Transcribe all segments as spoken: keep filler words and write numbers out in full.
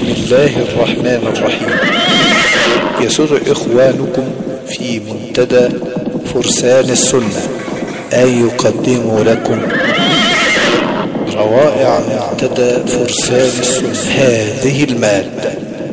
الله الرحمن الرحيم. يسر إخوانكم في منتدى فرسان السنة أن يقدموا لكم روائع منتدى فرسان السنة هذه المادة.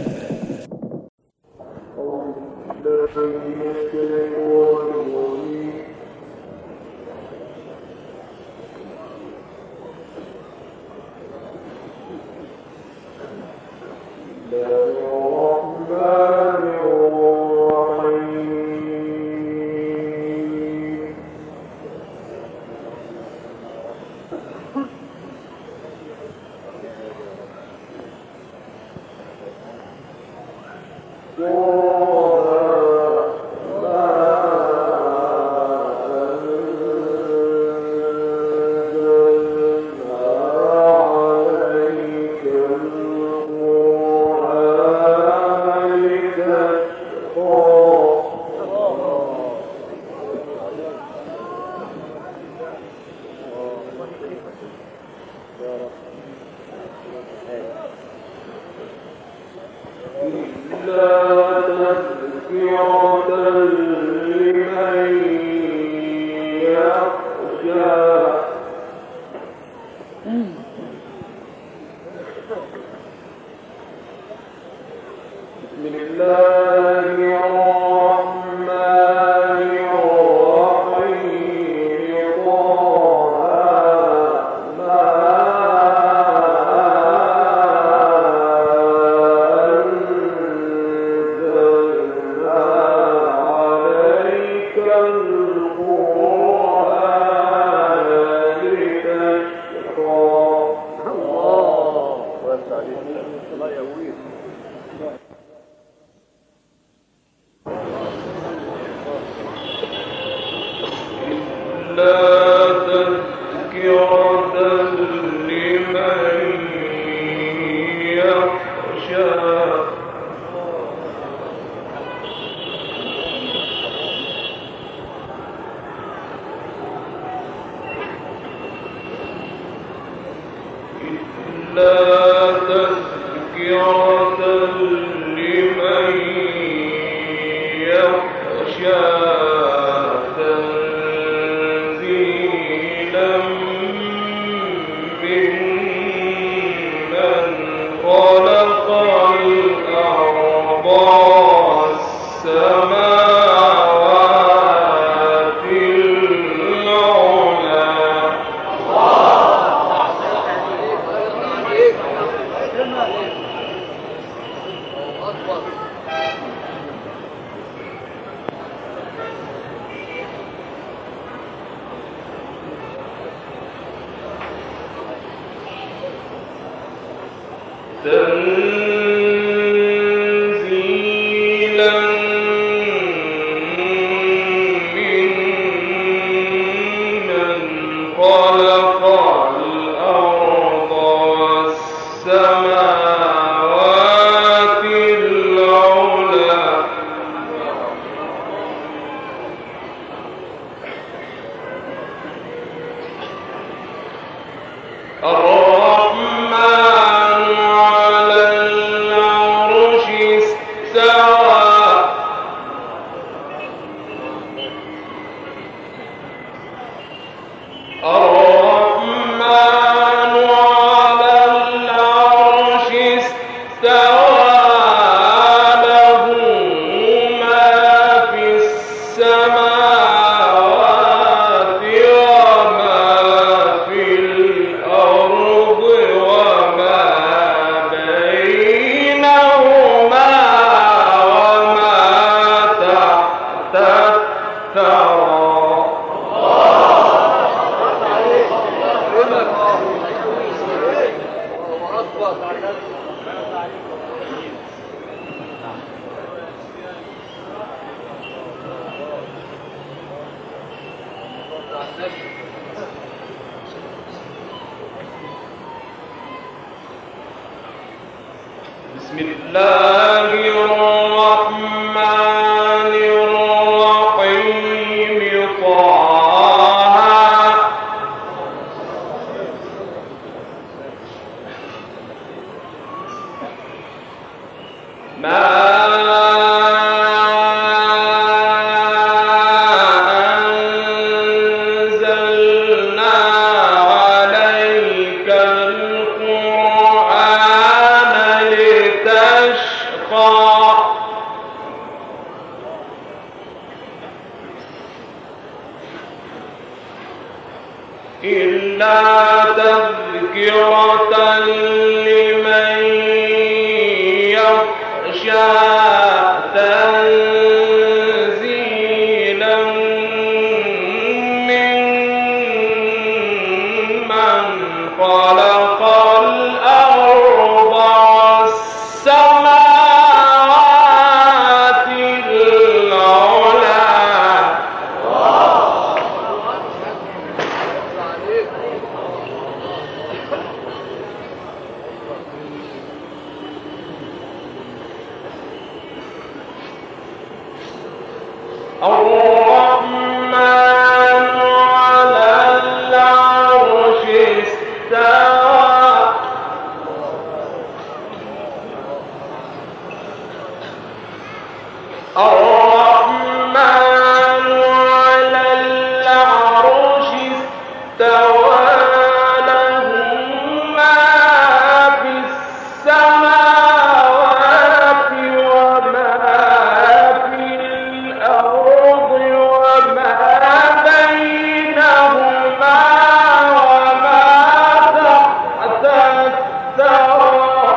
بسم الله الرحمن الرحيم. طه إلا تذكرة لمن يخشى تنزيلا ممن خلق الأرض والسماوات العلى. الرحمن على العرش استوى. الرحمن على العرش استوى له ما في السماوات وما في الأرض وما بينهما وما تحت الثرى.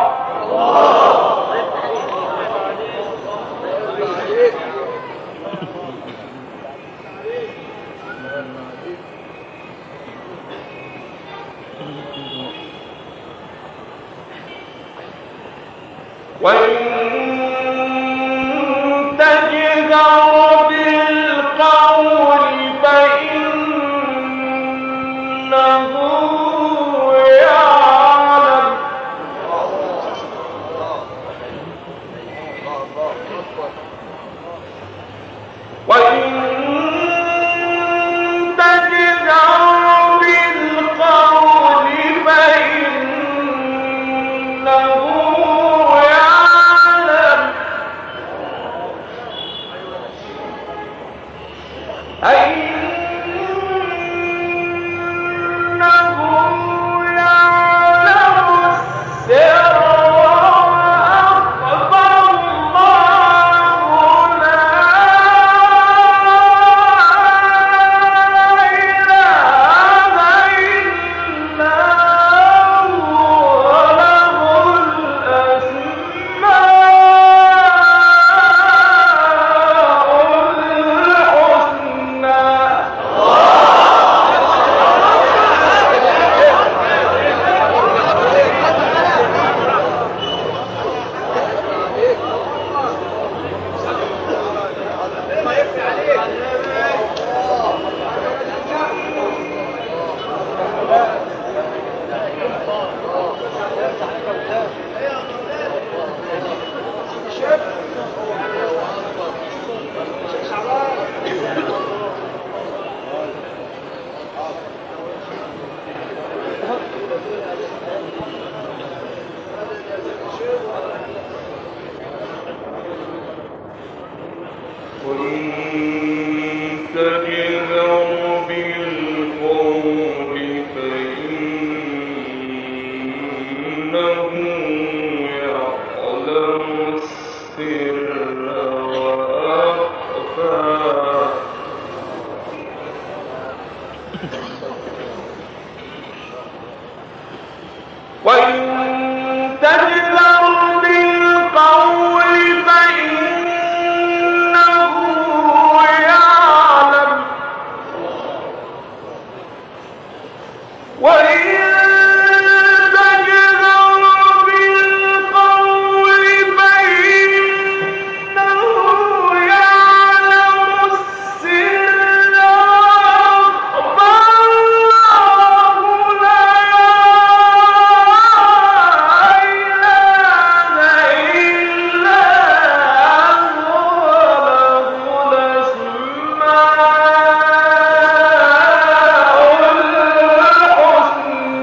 وإن تجهر بالقول فإنه يعلم. وإن تجهر بالقول فإنه يعلم. إنه يعلم السر وأخفى. الله لا إله إلا هو له وإن تجهر بالقول فإنه يعلم. وإن تجهر بالقول فإنه يعلم السر وأخفى. الله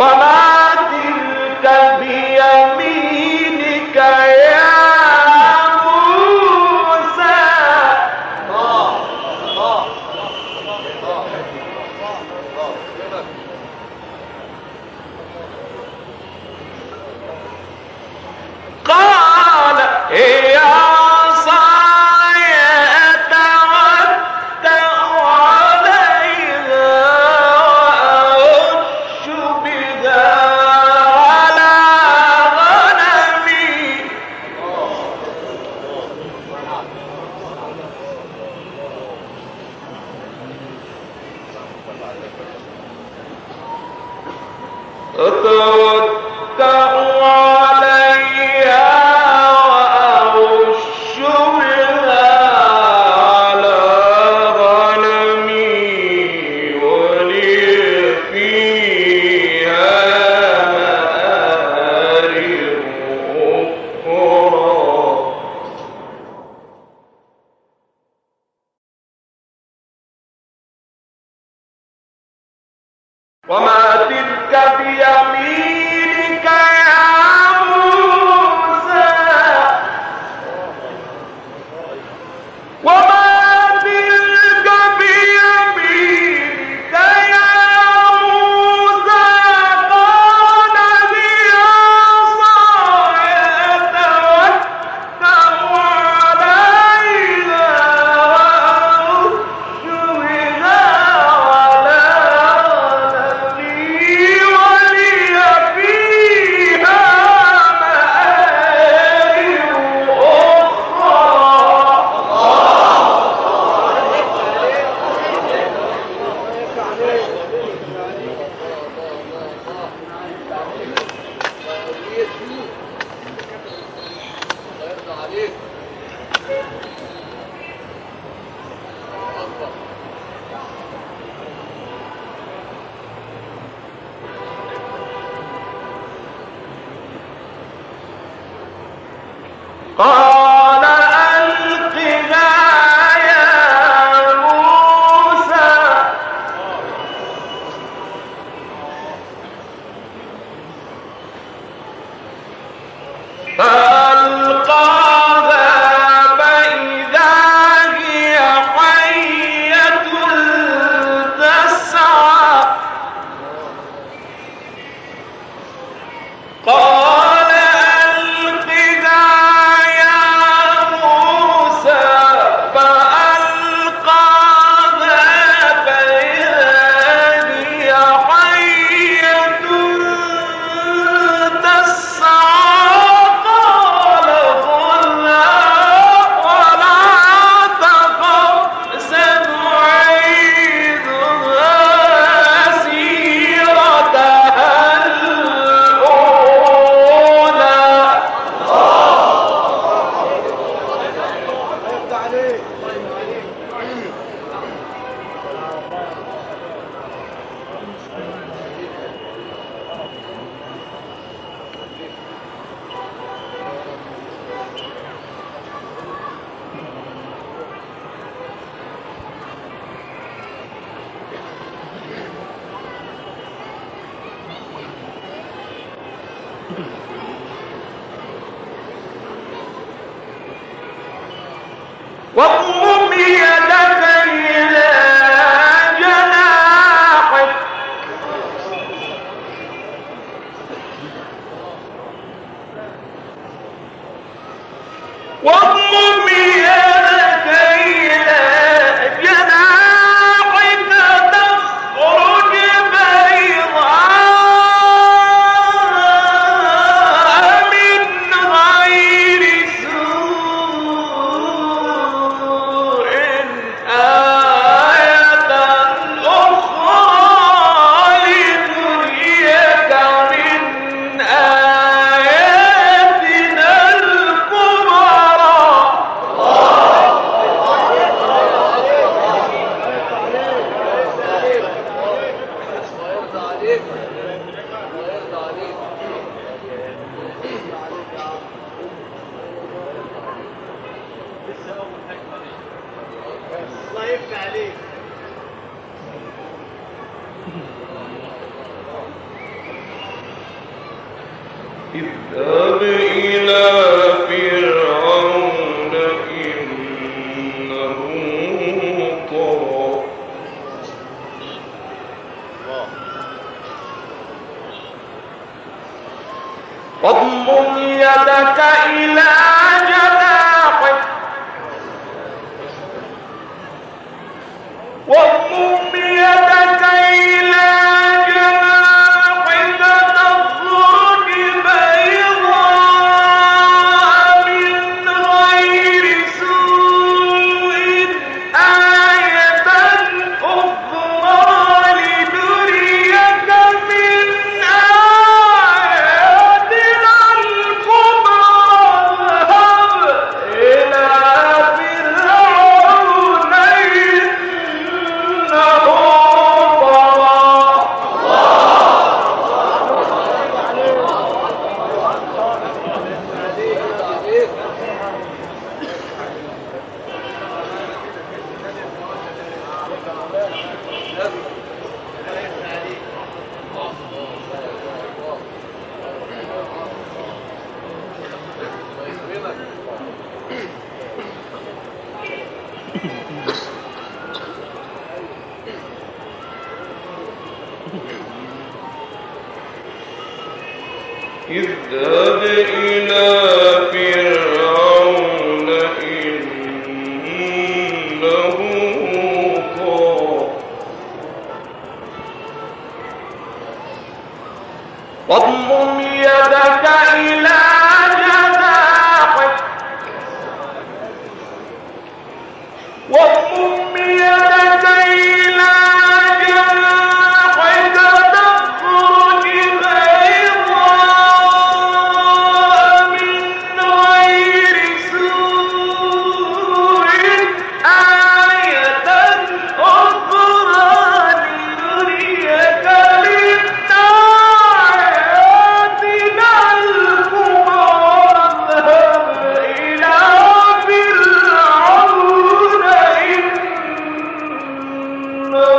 وما تلك بيمينك يا موسى قال هي عصاي أتوكأ عليها وأهش بها على غنمي أتوكأ عليها وأهش بها على غنمي ولي فيها مآرب أخرى وما تلك بيمينك يا موسى وما تلك بيمينك يا موسى قال هي عصاي أتوكأ عليها وأهش بها على غنمي ولي فيها مآرب قال ألقها يا موسى فألقاها فإذا هي حية تسعى قال ألقها يا موسى فألقاها فإذا هي حية تسعى قال خذها ولا تخف سنعيدها سيرتها الأولى واضمم يدك إلى جناحك واضمم يدك إلى جناحك تخرج بيضاء من غير سوء آية أخرى لنريك من آياتنا الكبرى الله يفتح عليك. اذهب إلى فرعون إنه طغى واضمم يدك إلى جناحك واضمم يدك إلى جناحك تخرج بيضاء من غير سوء آية أخرى لنريك من آياتنا الكبرى اذهب إلى فرعون إنه اذهب إلى فرعون إنه طغى واضمم يدك إلى جناحك واضمم يدك إلى جناحك تخرج بيضاء من غير سوء آية أخرى لنريك من آياتنا الكبرى اذهب إلى فرعون إنه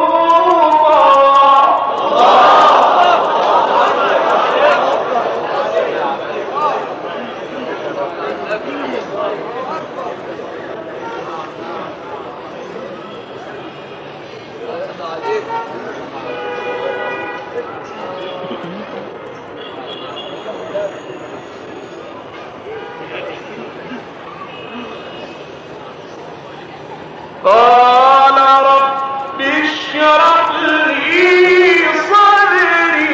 قال رب اشرح لي صدري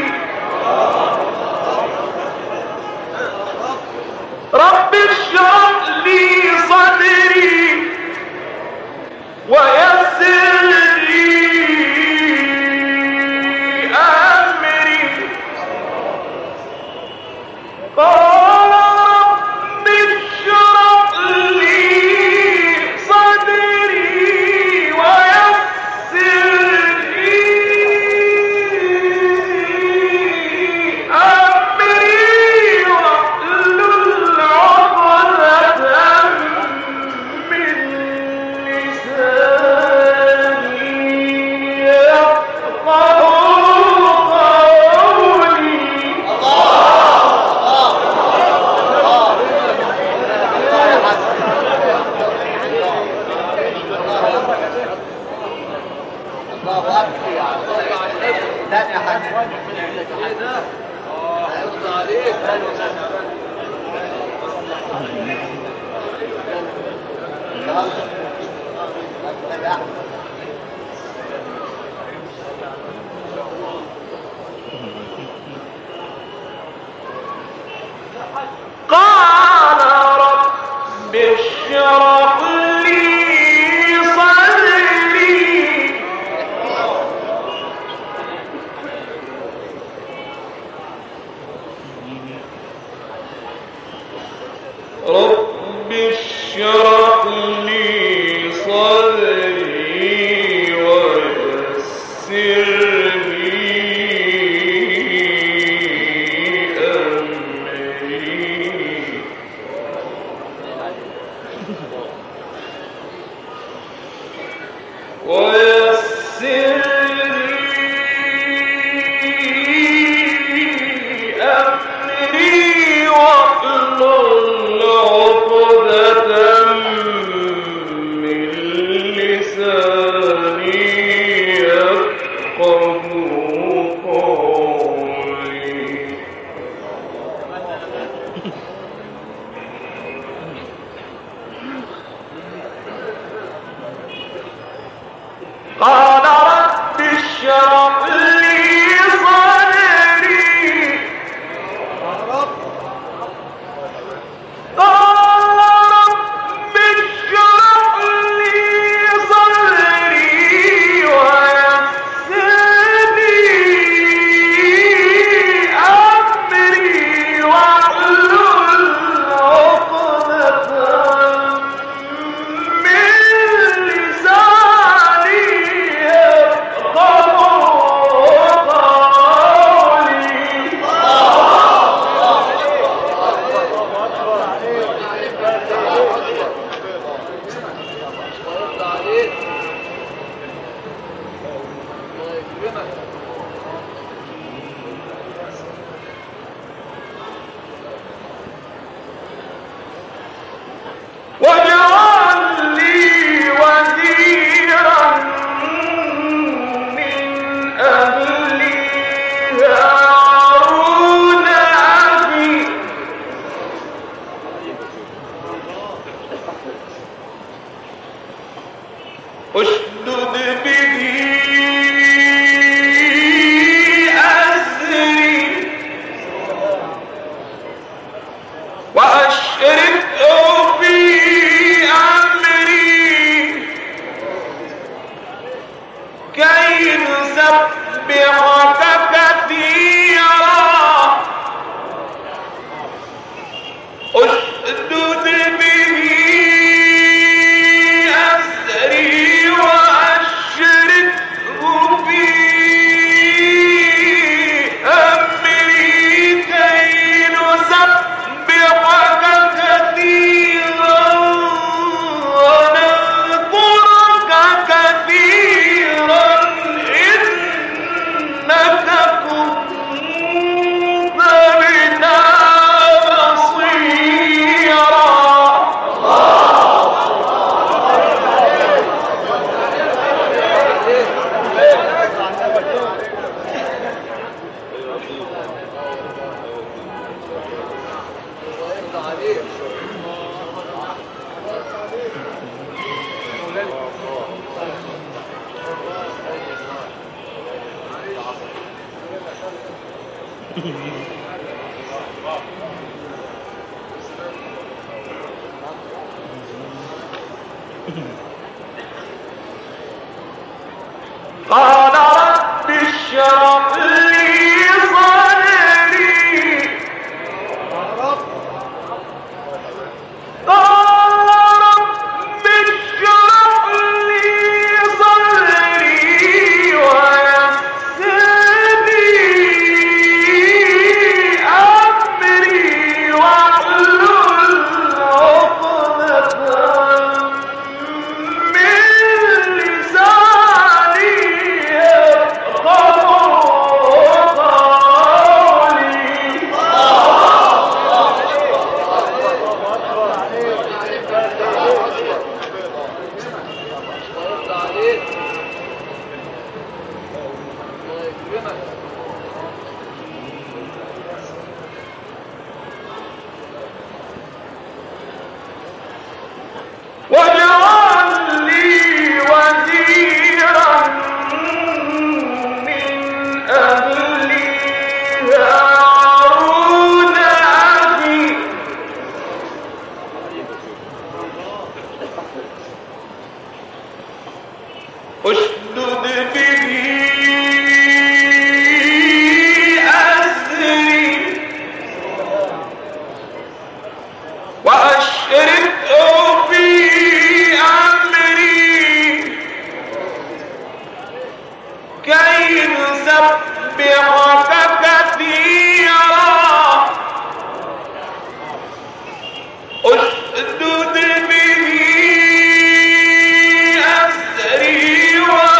رب اشرح لي صدري ويسر لي أمري قال رب اشرح لي صدري ويسر لي أمري واحلل عقدة من لساني يفقهوا قولي قال رب اشرح لي صدري رب اشرح لي صدري ويسر لي أمري ويسر لي أمري قال رب اشرح لي صدري قال رب اشرح لي صدري ويسر لي أمري واحلل عقدة من لساني يفقهوا واجعل لي وزيرا من أهلي هارون أخي اشدد به أزري وأشركه في أمري كي نسبحك كثيرا اشدد به أزري وأشركه في أمري كي نسبحك كثيرا ونذكرك كثيرا إنك كنت بنا بصيرا قال رب اشرح لي صدري قال رب اشرح لي صدري ويسر لي أمري واحلل عقدة من لساني يفقهوا واجعل لي وزيرا من أهلي هارون أخي اشدد به أزري وأشركه في أمري كي نسبحك كثيرا اشدد به أزري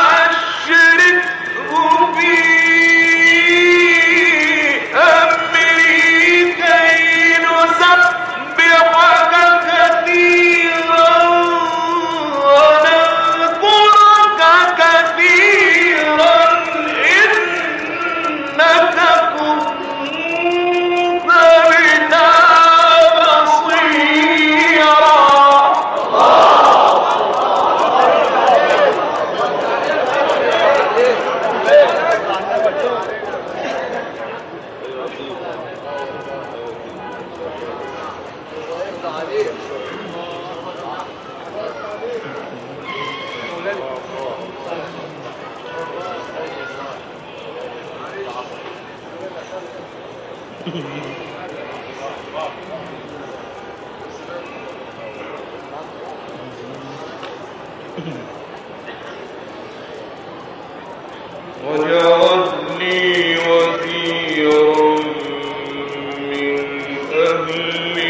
واجعلني وزيرا من أهلي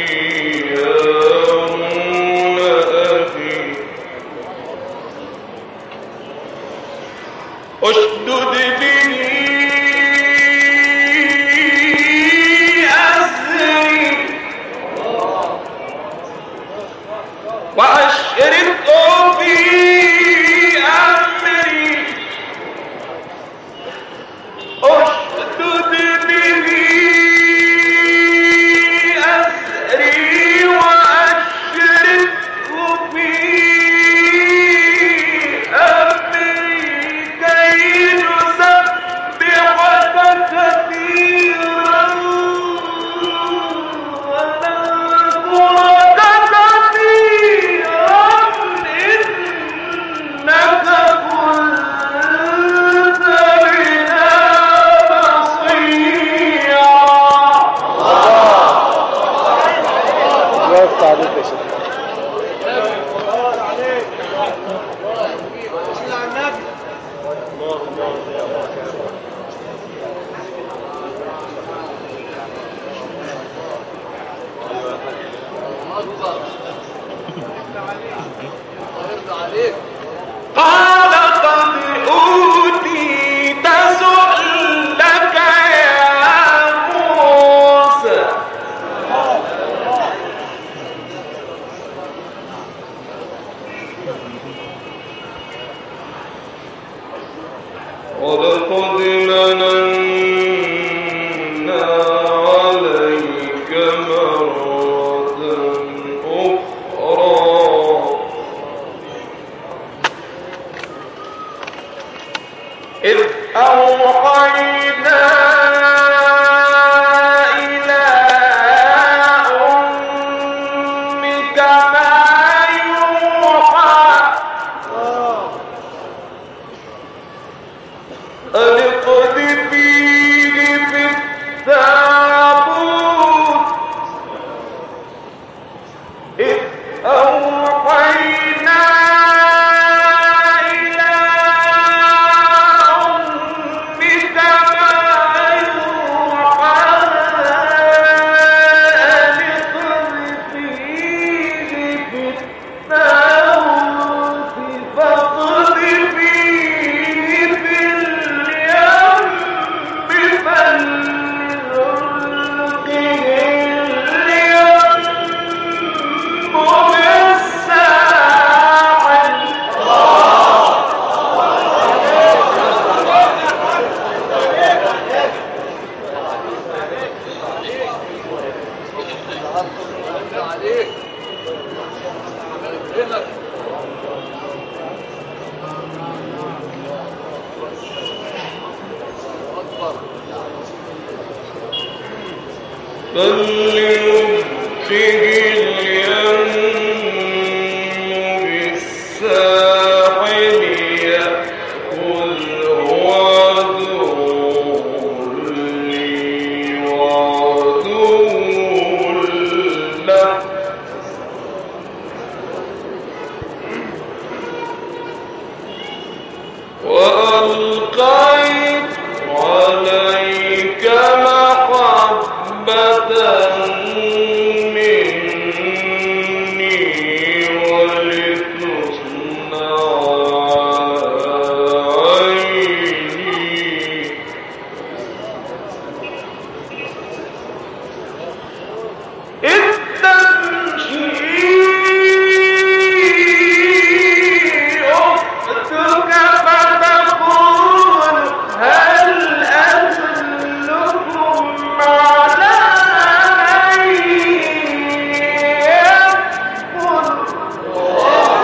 هارون أخي اشدد به أزري وأشركه في أمري اشدد به أزري وأشركه في أمري كي نسبحك كثيرا ونذكرك كثيرا إنك كنت بنا بصيرا. الله يفتح عليك يا شيخ. قال قد أوتيت سؤلك يا موسى ولقد مننا عليك مرة أخرى إذ أوحينا إلى أمك ما يوحى أن اقذفيه في التابوت إذ أوحينا إلى أمك ما يوحى أن اقذفيه في التابوت فاقذفيه في اليم فليلقه اليم بالساحل. فليلقه اليم بالساحل يأخذه عدو لي وعدو له وألقيت عليك محبة مني ولتصنع على عيني إذ تمشي أختك فتقول هل أدلكم على من يكفر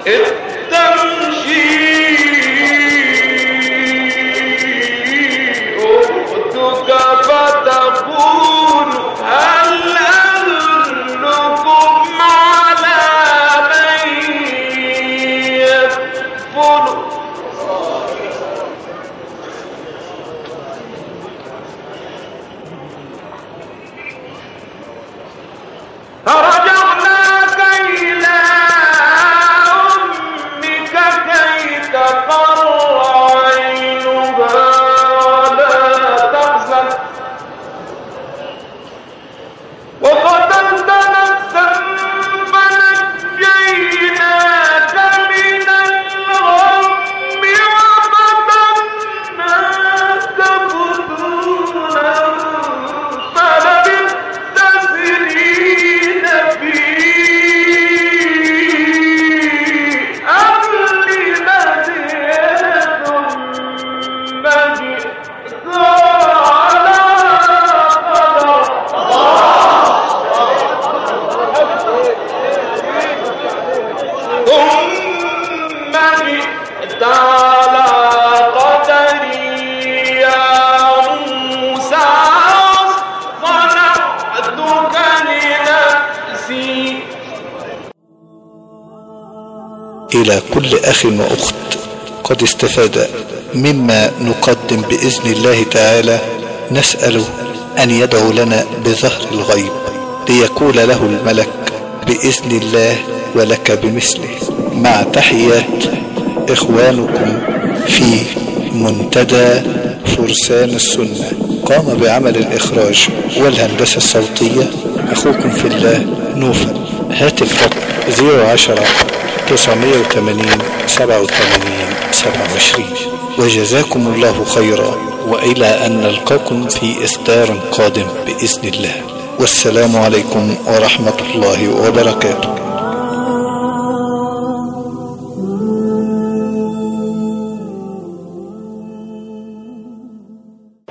إلى كل أخ وأخت قد استفاد مما نقدم بإذن الله تعالى، نسأله أن يدعو لنا بظهر الغيب ليقول له الملك بإذن الله ولك بمثله. مع تحيات إخوانكم في منتدى فرسان السنة، قام بعمل الإخراج والهندسة الصوتية أخوكم في الله نوفل. هاتف رقم صفر عشرة تسعمائة وثمانين سبعة وثمانين سبعة وعشرين. وجزاكم الله خيرا، وإلى أن نلقاكم في إصدار قادم بإذن الله. والسلام عليكم ورحمة الله وبركاته.